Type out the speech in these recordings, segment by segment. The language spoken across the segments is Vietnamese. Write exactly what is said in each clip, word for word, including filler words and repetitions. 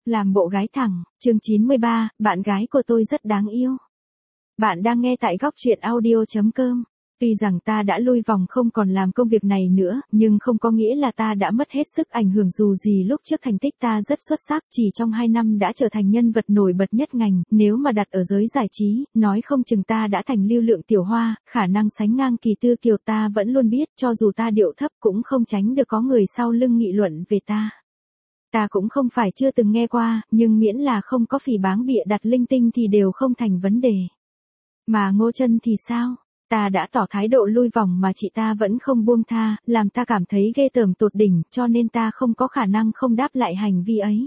Làm bộ gái thẳng, chương chín mươi ba, bạn gái của tôi rất đáng yêu. Bạn đang nghe tại góc truyện audio chấm com. Tuy rằng ta đã lui vòng không còn làm công việc này nữa, nhưng không có nghĩa là ta đã mất hết sức ảnh hưởng dù gì lúc trước thành tích ta rất xuất sắc, chỉ trong hai năm đã trở thành nhân vật nổi bật nhất ngành, nếu mà đặt ở giới giải trí, nói không chừng ta đã thành lưu lượng tiểu hoa, khả năng sánh ngang Kỳ Tư Kiều ta vẫn luôn biết, cho dù ta điệu thấp cũng không tránh được có người sau lưng nghị luận về ta. Ta cũng không phải chưa từng nghe qua, nhưng miễn là không có phỉ báng bịa đặt linh tinh thì đều không thành vấn đề. Mà Ngô Chân thì sao? Ta đã tỏ thái độ lui vòng mà chị ta vẫn không buông tha, làm ta cảm thấy ghê tởm tột đỉnh, cho nên ta không có khả năng không đáp lại hành vi ấy.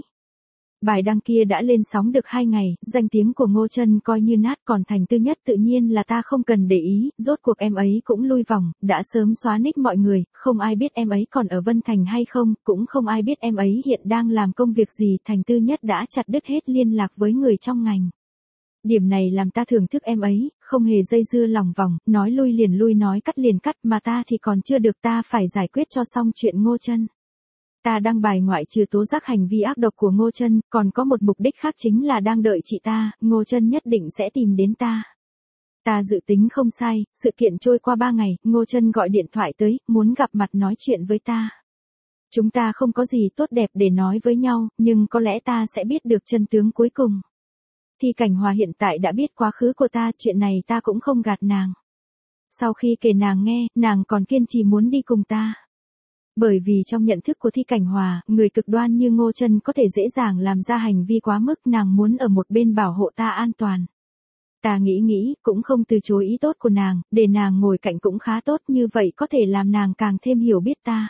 Bài đăng kia đã lên sóng được hai ngày, danh tiếng của Ngô Chân coi như nát, còn Thành Tư Nhất tự nhiên là ta không cần để ý, rốt cuộc em ấy cũng lui vòng, đã sớm xóa nick mọi người, không ai biết em ấy còn ở Vân Thành hay không, cũng không ai biết em ấy hiện đang làm công việc gì, Thành Tư Nhất đã chặt đứt hết liên lạc với người trong ngành. Điểm này làm ta thưởng thức em ấy, không hề dây dưa lòng vòng, nói lui liền lui nói cắt liền cắt, mà ta thì còn chưa được, ta phải giải quyết cho xong chuyện Ngô Chân. Ta đăng bài ngoại trừ tố giác hành vi ác độc của Ngô Chân, còn có một mục đích khác chính là đang đợi chị ta, Ngô Chân nhất định sẽ tìm đến ta. Ta dự tính không sai, sự kiện trôi qua ba ngày, Ngô Chân gọi điện thoại tới, muốn gặp mặt nói chuyện với ta. Chúng ta không có gì tốt đẹp để nói với nhau, nhưng có lẽ ta sẽ biết được chân tướng cuối cùng. Thi Cảnh Hòa hiện tại đã biết quá khứ của ta, chuyện này ta cũng không gạt nàng. Sau khi kể nàng nghe, nàng còn kiên trì muốn đi cùng ta. Bởi vì trong nhận thức của Thi Cảnh Hòa, người cực đoan như Ngô Chân có thể dễ dàng làm ra hành vi quá mức, nàng muốn ở một bên bảo hộ ta an toàn. Ta nghĩ nghĩ, cũng không từ chối ý tốt của nàng, để nàng ngồi cạnh cũng khá tốt, như vậy có thể làm nàng càng thêm hiểu biết ta.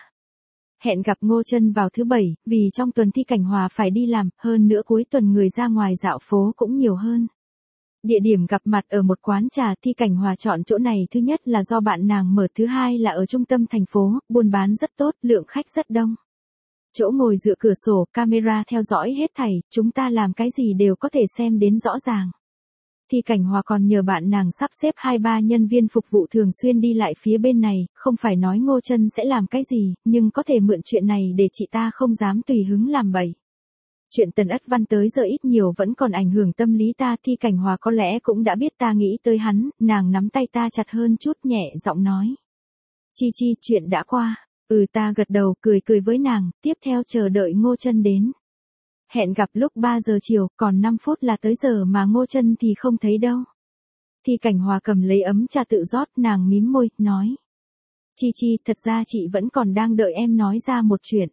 Hẹn gặp Ngô Chân vào thứ bảy, vì trong tuần Thi Cảnh Hòa phải đi làm, hơn nữa cuối tuần người ra ngoài dạo phố cũng nhiều hơn. Địa điểm gặp mặt ở một quán trà, Thi Cảnh Hòa chọn chỗ này thứ nhất là do bạn nàng mở, thứ hai là ở trung tâm thành phố, buôn bán rất tốt, lượng khách rất đông. Chỗ ngồi dựa cửa sổ, camera theo dõi hết thảy, chúng ta làm cái gì đều có thể xem đến rõ ràng. Thi Cảnh Hòa còn nhờ bạn nàng sắp xếp hai ba nhân viên phục vụ thường xuyên đi lại phía bên này, không phải nói Ngô Chân sẽ làm cái gì, nhưng có thể mượn chuyện này để chị ta không dám tùy hứng làm bậy. Chuyện Tần Ất Văn tới giờ ít nhiều vẫn còn ảnh hưởng tâm lý ta, Thi Cảnh Hòa có lẽ cũng đã biết ta nghĩ tới hắn, nàng nắm tay ta chặt hơn chút, nhẹ giọng nói. Chi Chi, chuyện đã qua. Ừ, ta gật đầu, cười cười với nàng, tiếp theo chờ đợi Ngô Chân đến. Hẹn gặp lúc ba giờ chiều, còn năm phút là tới giờ mà Ngô Chân thì không thấy đâu. Thi Cảnh Hòa cầm lấy ấm trà tự rót, nàng mím môi, nói. Chi Chi, thật ra chị vẫn còn đang đợi em nói ra một chuyện.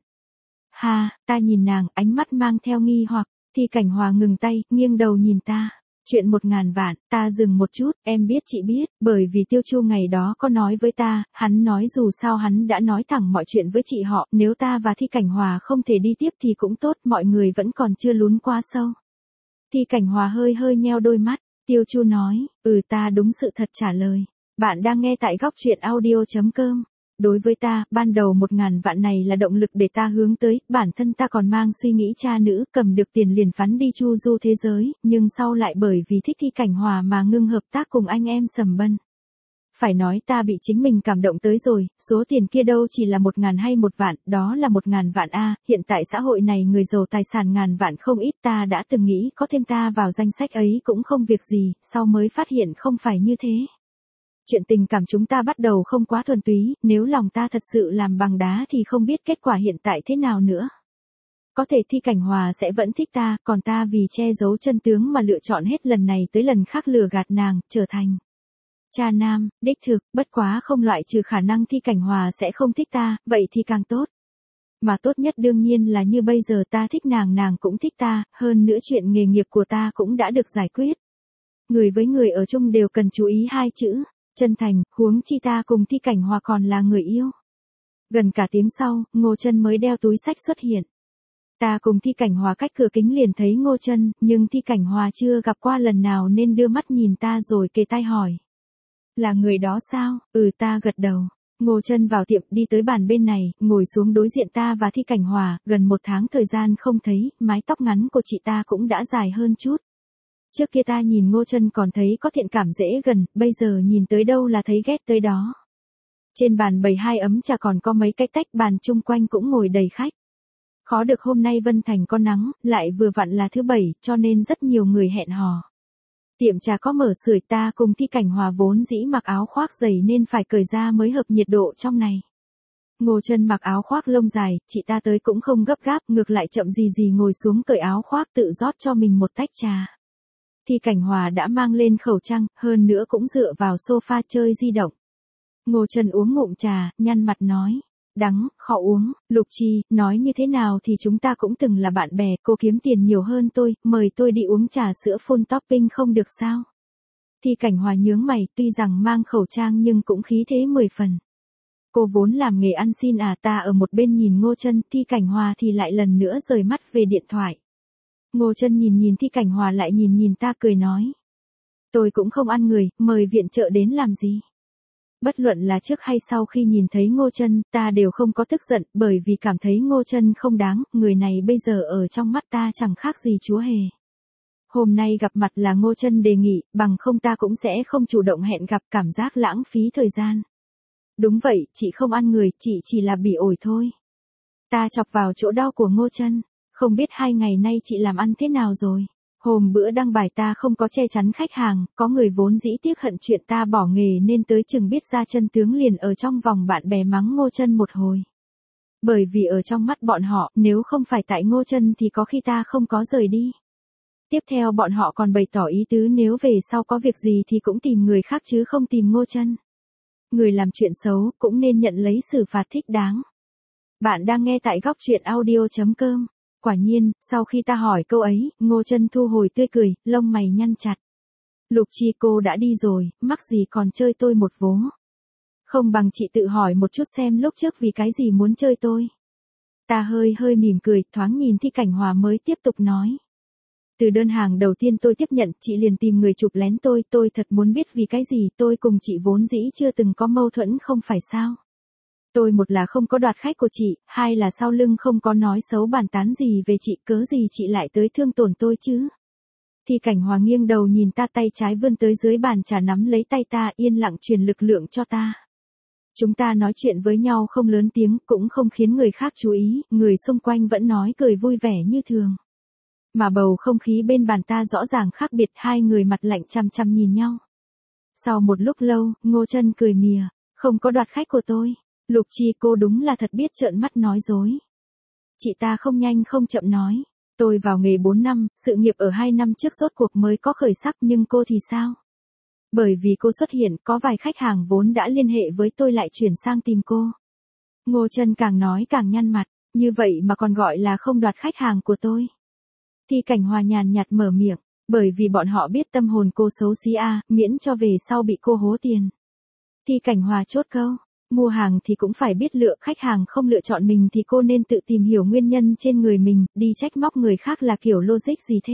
Ha, ta nhìn nàng, ánh mắt mang theo nghi hoặc, Thi Cảnh Hòa ngừng tay, nghiêng đầu nhìn ta. Chuyện một ngàn vạn, ta dừng một chút, em biết chị biết, bởi vì Tiêu Chu ngày đó có nói với ta, hắn nói dù sao hắn đã nói thẳng mọi chuyện với chị họ, nếu ta và Thi Cảnh Hòa không thể đi tiếp thì cũng tốt, mọi người vẫn còn chưa lún quá sâu. Thi Cảnh Hòa hơi hơi nheo đôi mắt, Tiêu Chu nói, ừ, ta đúng sự thật trả lời. Bạn đang nghe tại góc truyện audio chấm com. Đối với ta, ban đầu một ngàn vạn này là động lực để ta hướng tới, bản thân ta còn mang suy nghĩ cha nữ, cầm được tiền liền phắn đi chu du thế giới, nhưng sau lại bởi vì thích Thi Cảnh Hòa mà ngưng hợp tác cùng anh em Sầm Bân. Phải nói ta bị chính mình cảm động tới rồi, số tiền kia đâu chỉ là một ngàn hay một vạn, đó là một ngàn vạn a, hiện tại xã hội này người giàu tài sản ngàn vạn không ít, ta đã từng nghĩ có thêm ta vào danh sách ấy cũng không việc gì, sau mới phát hiện không phải như thế. Chuyện tình cảm chúng ta bắt đầu không quá thuần túy, nếu lòng ta thật sự làm bằng đá thì không biết kết quả hiện tại thế nào nữa. Có thể Thi Cảnh Hòa sẽ vẫn thích ta, còn ta vì che giấu chân tướng mà lựa chọn hết lần này tới lần khác lừa gạt nàng, trở thành cha nam, đích thực, bất quá không loại trừ khả năng Thi Cảnh Hòa sẽ không thích ta, vậy thì càng tốt. Mà tốt nhất đương nhiên là như bây giờ ta thích nàng, nàng cũng thích ta, hơn nữa chuyện nghề nghiệp của ta cũng đã được giải quyết. Người với người ở chung đều cần chú ý hai chữ. Chân thành, huống chi ta cùng Thi Cảnh Hòa còn là người yêu. Gần cả tiếng sau, Ngô Chân mới đeo túi xách xuất hiện. Ta cùng Thi Cảnh Hòa cách cửa kính liền thấy Ngô Chân, nhưng Thi Cảnh Hòa chưa gặp qua lần nào nên đưa mắt nhìn ta rồi kề tai hỏi. Là người đó sao? Ừ, ta gật đầu. Ngô Chân vào tiệm đi tới bàn bên này, ngồi xuống đối diện ta và Thi Cảnh Hòa, gần một tháng thời gian không thấy, mái tóc ngắn của chị ta cũng đã dài hơn chút. Trước kia ta nhìn Ngô Chân còn thấy có thiện cảm dễ gần, bây giờ nhìn tới đâu là thấy ghét tới đó. Trên bàn bày hai ấm trà còn có mấy cái tách, bàn chung quanh cũng ngồi đầy khách. Khó được hôm nay Vân Thành có nắng, lại vừa vặn là thứ bảy, cho nên rất nhiều người hẹn hò. Tiệm trà có mở sưởi, ta cùng Thi Cảnh Hòa vốn dĩ mặc áo khoác dày nên phải cởi ra mới hợp nhiệt độ trong này. Ngô Chân mặc áo khoác lông dài, chị ta tới cũng không gấp gáp, ngược lại chậm gì gì ngồi xuống cởi áo khoác tự rót cho mình một tách trà. Thi Cảnh Hòa đã mang lên khẩu trang, hơn nữa cũng dựa vào sofa chơi di động. Ngô Chân uống ngụm trà, nhăn mặt nói. Đắng, khó uống. Lục Chi, nói như thế nào thì chúng ta cũng từng là bạn bè, cô kiếm tiền nhiều hơn tôi, mời tôi đi uống trà sữa full topping không được sao? Thi Cảnh Hòa nhướng mày, tuy rằng mang khẩu trang nhưng cũng khí thế mười phần. Cô vốn làm nghề ăn xin à, ta ở một bên nhìn Ngô Chân, Thi Cảnh Hòa thì lại lần nữa rời mắt về điện thoại. Ngô Chân nhìn nhìn Thi Cảnh Hòa lại nhìn nhìn ta cười nói. Tôi cũng không ăn người, mời viện trợ đến làm gì? Bất luận là trước hay sau khi nhìn thấy Ngô Chân, ta đều không có tức giận, bởi vì cảm thấy Ngô Chân không đáng, người này bây giờ ở trong mắt ta chẳng khác gì chúa hề. Hôm nay gặp mặt là Ngô Chân đề nghị, bằng không ta cũng sẽ không chủ động hẹn gặp, cảm giác lãng phí thời gian. Đúng vậy, chị không ăn người, chị chỉ là bị ổi thôi. Ta chọc vào chỗ đau của Ngô Chân, không biết hai ngày nay chị làm ăn thế nào rồi. Hôm bữa đăng bài ta không có che chắn khách hàng, có người vốn dĩ tiếc hận chuyện ta bỏ nghề nên tới chừng biết ra chân tướng liền ở trong vòng bạn bè mắng Ngô Chân một hồi. Bởi vì ở trong mắt bọn họ, nếu không phải tại Ngô Chân thì có khi ta không có rời đi. Tiếp theo bọn họ còn bày tỏ ý tứ nếu về sau có việc gì thì cũng tìm người khác chứ không tìm Ngô Chân. Người làm chuyện xấu cũng nên nhận lấy xử phạt thích đáng. Bạn đang nghe tại góc truyện audio chấm com. Quả nhiên, sau khi ta hỏi câu ấy, Ngô Chân thu hồi tươi cười, lông mày nhăn chặt. Lục Chi, cô đã đi rồi, mắc gì còn chơi tôi một vố. Không bằng chị tự hỏi một chút xem lúc trước vì cái gì muốn chơi tôi. Ta hơi hơi mỉm cười, thoáng nhìn Thi Cảnh Hòa mới tiếp tục nói. Từ đơn hàng đầu tiên tôi tiếp nhận, chị liền tìm người chụp lén tôi, tôi thật muốn biết vì cái gì, tôi cùng chị vốn dĩ chưa từng có mâu thuẫn không phải sao. Tôi một là không có đoạt khách của chị, hai là sau lưng không có nói xấu bàn tán gì về chị, cớ gì chị lại tới thương tổn tôi chứ. Thi Cảnh Hòa nghiêng đầu nhìn ta, tay trái vươn tới dưới bàn trà nắm lấy tay ta, yên lặng truyền lực lượng cho ta. Chúng ta nói chuyện với nhau không lớn tiếng, cũng không khiến người khác chú ý, người xung quanh vẫn nói cười vui vẻ như thường. Mà bầu không khí bên bàn ta rõ ràng khác biệt, hai người mặt lạnh chăm chăm nhìn nhau. Sau một lúc lâu, Ngô Chân cười mỉa, không có đoạt khách của tôi. Lục Chi, cô đúng là thật biết trợn mắt nói dối. Chị ta không nhanh không chậm nói, tôi vào nghề bốn năm, sự nghiệp ở hai năm trước rốt cuộc mới có khởi sắc, nhưng cô thì sao? Bởi vì cô xuất hiện, có vài khách hàng vốn đã liên hệ với tôi lại chuyển sang tìm cô. Ngô Chân càng nói càng nhăn mặt, như vậy mà còn gọi là không đoạt khách hàng của tôi. Thi Cảnh Hòa nhàn nhạt mở miệng, bởi vì bọn họ biết tâm hồn cô xấu xí a, miễn cho về sau bị cô hố tiền. Thi Cảnh Hòa chốt câu. Mua hàng thì cũng phải biết lựa, khách hàng không lựa chọn mình thì cô nên tự tìm hiểu nguyên nhân trên người mình, đi trách móc người khác là kiểu logic gì thế?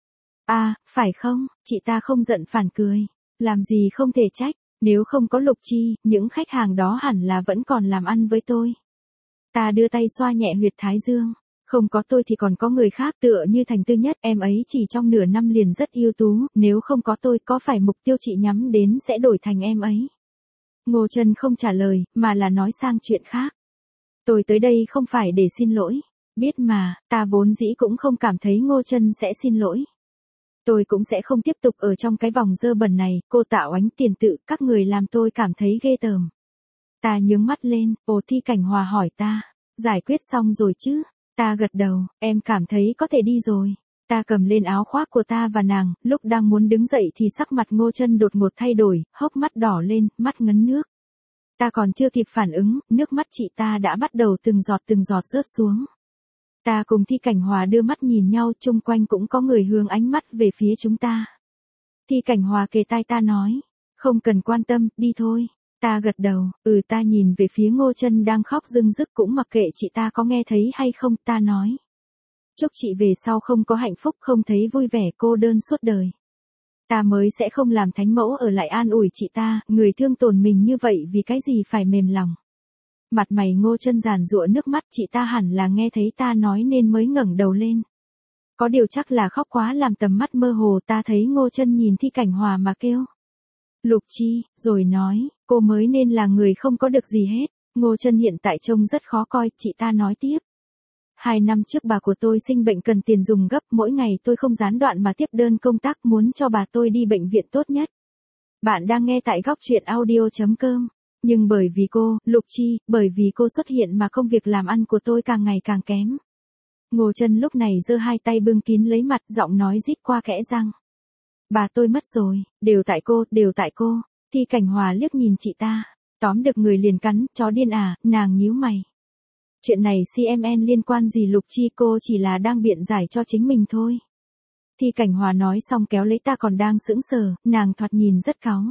À, phải không? Chị ta không giận phản cười. Làm gì không thể trách, nếu không có Lục Chi, những khách hàng đó hẳn là vẫn còn làm ăn với tôi. Ta đưa tay xoa nhẹ huyệt thái dương. Không có tôi thì còn có người khác, tựa như Thành Tư Nhất, em ấy chỉ trong nửa năm liền rất ưu tú, nếu không có tôi có phải mục tiêu chị nhắm đến sẽ đổi thành em ấy? Ngô Chân không trả lời, mà là nói sang chuyện khác. Tôi tới đây không phải để xin lỗi. Biết mà, ta vốn dĩ cũng không cảm thấy Ngô Chân sẽ xin lỗi. Tôi cũng sẽ không tiếp tục ở trong cái vòng dơ bẩn này, cô Tạo Ánh tiền tự, các người làm tôi cảm thấy ghê tởm. Ta nhướng mắt lên, ồ. Thi Cảnh Hòa hỏi ta, giải quyết xong rồi chứ? Ta gật đầu, em cảm thấy có thể đi rồi. Ta cầm lên áo khoác của ta và nàng, lúc đang muốn đứng dậy thì sắc mặt Ngô Chân đột ngột thay đổi, hốc mắt đỏ lên, mắt ngấn nước. Ta còn chưa kịp phản ứng, nước mắt chị ta đã bắt đầu từng giọt từng giọt rớt xuống. Ta cùng Thi Cảnh Hòa đưa mắt nhìn nhau, chung quanh cũng có người hướng ánh mắt về phía chúng ta. Thi Cảnh Hòa kề tai ta nói, không cần quan tâm, đi thôi. Ta gật đầu, ừ. Ta nhìn về phía Ngô Chân đang khóc rưng rức, cũng mặc kệ chị ta có nghe thấy hay không, ta nói. Chúc chị về sau không có hạnh phúc, không thấy vui vẻ, cô đơn suốt đời. Ta mới sẽ không làm thánh mẫu ở lại an ủi chị ta, người thương tổn mình như vậy vì cái gì phải mềm lòng. Mặt mày Ngô Chân giàn giụa nước mắt, chị ta hẳn là nghe thấy ta nói nên mới ngẩng đầu lên. Có điều chắc là khóc quá làm tầm mắt mơ hồ, ta thấy Ngô Chân nhìn Thi Cảnh Hòa mà kêu. Lục Chi, rồi nói, cô mới nên là người không có được gì hết. Ngô Chân hiện tại trông rất khó coi, chị ta nói tiếp. Hai năm trước bà của tôi sinh bệnh cần tiền dùng gấp, mỗi ngày tôi không gián đoạn mà tiếp đơn công tác muốn cho bà tôi đi bệnh viện tốt nhất. Bạn đang nghe tại góc chuyện audio chấm com. Nhưng bởi vì cô, Lục Chi, bởi vì cô xuất hiện mà công việc làm ăn của tôi càng ngày càng kém. Ngô Trân lúc này giơ hai tay bưng kín lấy mặt, giọng nói rít qua kẽ răng. Bà tôi mất rồi, đều tại cô, đều tại cô. Thi Cảnh Hòa liếc nhìn chị ta, tóm được người liền cắn, chó điên à, nàng nhíu mày. Chuyện này xê em en liên quan gì Lục Chi, cô chỉ là đang biện giải cho chính mình thôi. Thi Cảnh Hòa nói xong kéo lấy ta còn đang sững sờ, nàng thoạt nhìn rất cáu.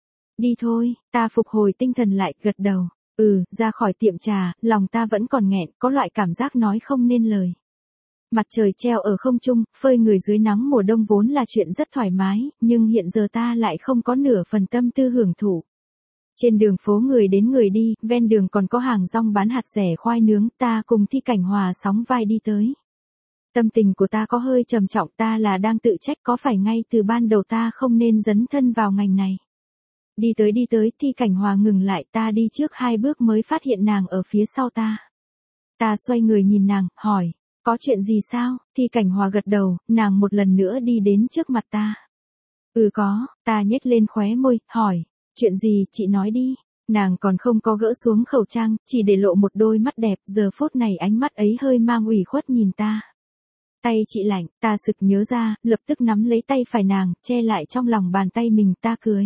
Đi thôi, ta phục hồi tinh thần lại, gật đầu. Ừ, ra khỏi tiệm trà, lòng ta vẫn còn nghẹn, có loại cảm giác nói không nên lời. Mặt trời treo ở không trung, phơi người dưới nắng mùa đông vốn là chuyện rất thoải mái, nhưng hiện giờ ta lại không có nửa phần tâm tư hưởng thụ. Trên đường phố người đến người đi, ven đường còn có hàng rong bán hạt rẻ khoai nướng, ta cùng Thi Cảnh Hòa sóng vai đi tới. Tâm tình của ta có hơi trầm trọng, ta là đang tự trách có phải ngay từ ban đầu ta không nên dấn thân vào ngành này. Đi tới đi tới, Thi Cảnh Hòa ngừng lại, ta đi trước hai bước mới phát hiện nàng ở phía sau ta. Ta xoay người nhìn nàng, hỏi, có chuyện gì sao? Thi Cảnh Hòa gật đầu, nàng một lần nữa đi đến trước mặt ta. Ừ có, ta nhếch lên khóe môi, hỏi, chuyện gì, chị nói đi. Nàng còn không có gỡ xuống khẩu trang, chỉ để lộ một đôi mắt đẹp, giờ phút này ánh mắt ấy hơi mang ủy khuất nhìn ta. Tay chị lạnh, ta sực nhớ ra, lập tức nắm lấy tay phải nàng, che lại trong lòng bàn tay mình, ta cười.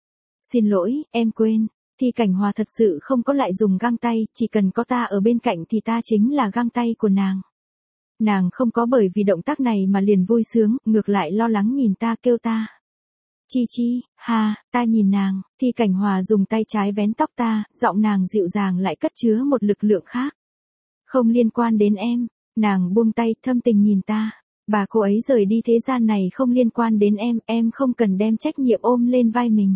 Xin lỗi, em quên. Thi Cảnh Hòa thật sự không có lại dùng găng tay, chỉ cần có ta ở bên cạnh thì ta chính là găng tay của nàng. Nàng không có bởi vì động tác này mà liền vui sướng, ngược lại lo lắng nhìn ta, kêu ta. Chi Chi, ha, ta nhìn nàng, Thi Cảnh Hòa dùng tay trái vén tóc ta, giọng nàng dịu dàng lại cất chứa một lực lượng khác. Không liên quan đến em. Nàng buông tay, thâm tình nhìn ta. Bà cô ấy rời đi thế gian này không liên quan đến em, em không cần đem trách nhiệm ôm lên vai mình.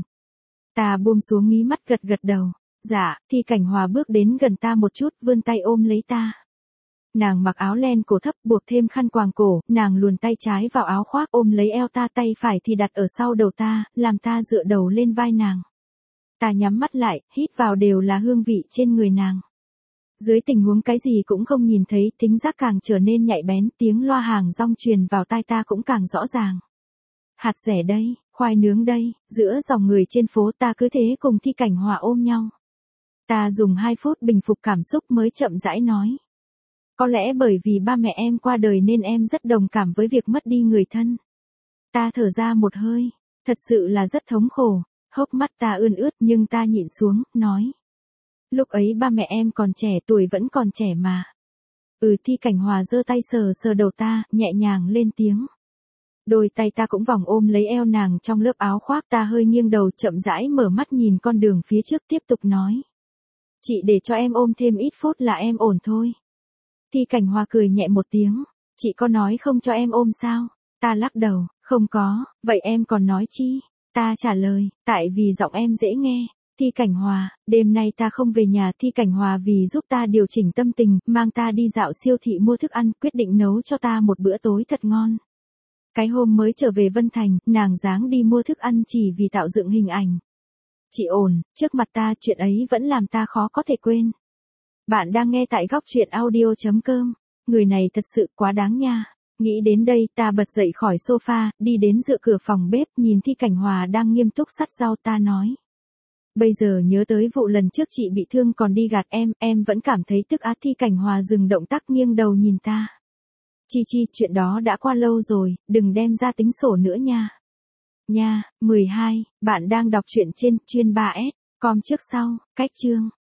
Ta buông xuống mí mắt, gật gật đầu. Dạ, Thi Cảnh Hòa bước đến gần ta một chút, vươn tay ôm lấy ta. Nàng mặc áo len cổ thấp, buộc thêm khăn quàng cổ, nàng luồn tay trái vào áo khoác ôm lấy eo ta, tay phải thì đặt ở sau đầu ta, làm ta dựa đầu lên vai nàng. Ta nhắm mắt lại, hít vào đều là hương vị trên người nàng. Dưới tình huống cái gì cũng không nhìn thấy, thính giác càng trở nên nhạy bén, tiếng loa hàng rong truyền vào tai ta cũng càng rõ ràng. Hạt rẻ đây, khoai nướng đây, giữa dòng người trên phố ta cứ thế cùng Thi Cảnh Hòa ôm nhau. Ta dùng hai phút bình phục cảm xúc mới chậm rãi nói. Có lẽ bởi vì ba mẹ em qua đời nên em rất đồng cảm với việc mất đi người thân. Ta thở ra một hơi, thật sự là rất thống khổ, hốc mắt ta ươn ướt nhưng ta nhịn xuống, nói. Lúc ấy ba mẹ em còn trẻ, tuổi vẫn còn trẻ mà. Ừ, Thi Cảnh Hòa giơ tay sờ sờ đầu ta, nhẹ nhàng lên tiếng. Đôi tay ta cũng vòng ôm lấy eo nàng trong lớp áo khoác, ta hơi nghiêng đầu chậm rãi mở mắt nhìn con đường phía trước, tiếp tục nói. Chị để cho em ôm thêm ít phút là em ổn thôi. Thi Cảnh Hòa cười nhẹ một tiếng. Chị có nói không cho em ôm sao? Ta lắc đầu, không có, vậy em còn nói chi? Ta trả lời, tại vì giọng em dễ nghe. Thi Cảnh Hòa, đêm nay ta không về nhà. Thi Cảnh Hòa vì giúp ta điều chỉnh tâm tình, mang ta đi dạo siêu thị mua thức ăn, quyết định nấu cho ta một bữa tối thật ngon. Cái hôm mới trở về Vân Thành, nàng dáng đi mua thức ăn chỉ vì tạo dựng hình ảnh. Chị ổn, trước mặt ta, chuyện ấy vẫn làm ta khó có thể quên. Bạn đang nghe tại góc chuyện audio chấm com. Người này thật sự quá đáng nha. Nghĩ đến đây, ta bật dậy khỏi sofa, đi đến dựa cửa phòng bếp, nhìn Thi Cảnh Hòa đang nghiêm túc sắt rau, ta nói. Bây giờ nhớ tới vụ lần trước chị bị thương còn đi gạt em, em vẫn cảm thấy tức át. Thi Cảnh Hòa dừng động tác, nghiêng đầu nhìn ta. Chi Chi, chuyện đó đã qua lâu rồi, đừng đem ra tính sổ nữa nha. Nha, mười hai, bạn đang đọc truyện trên chuyên ba S com trước sau, cách chương.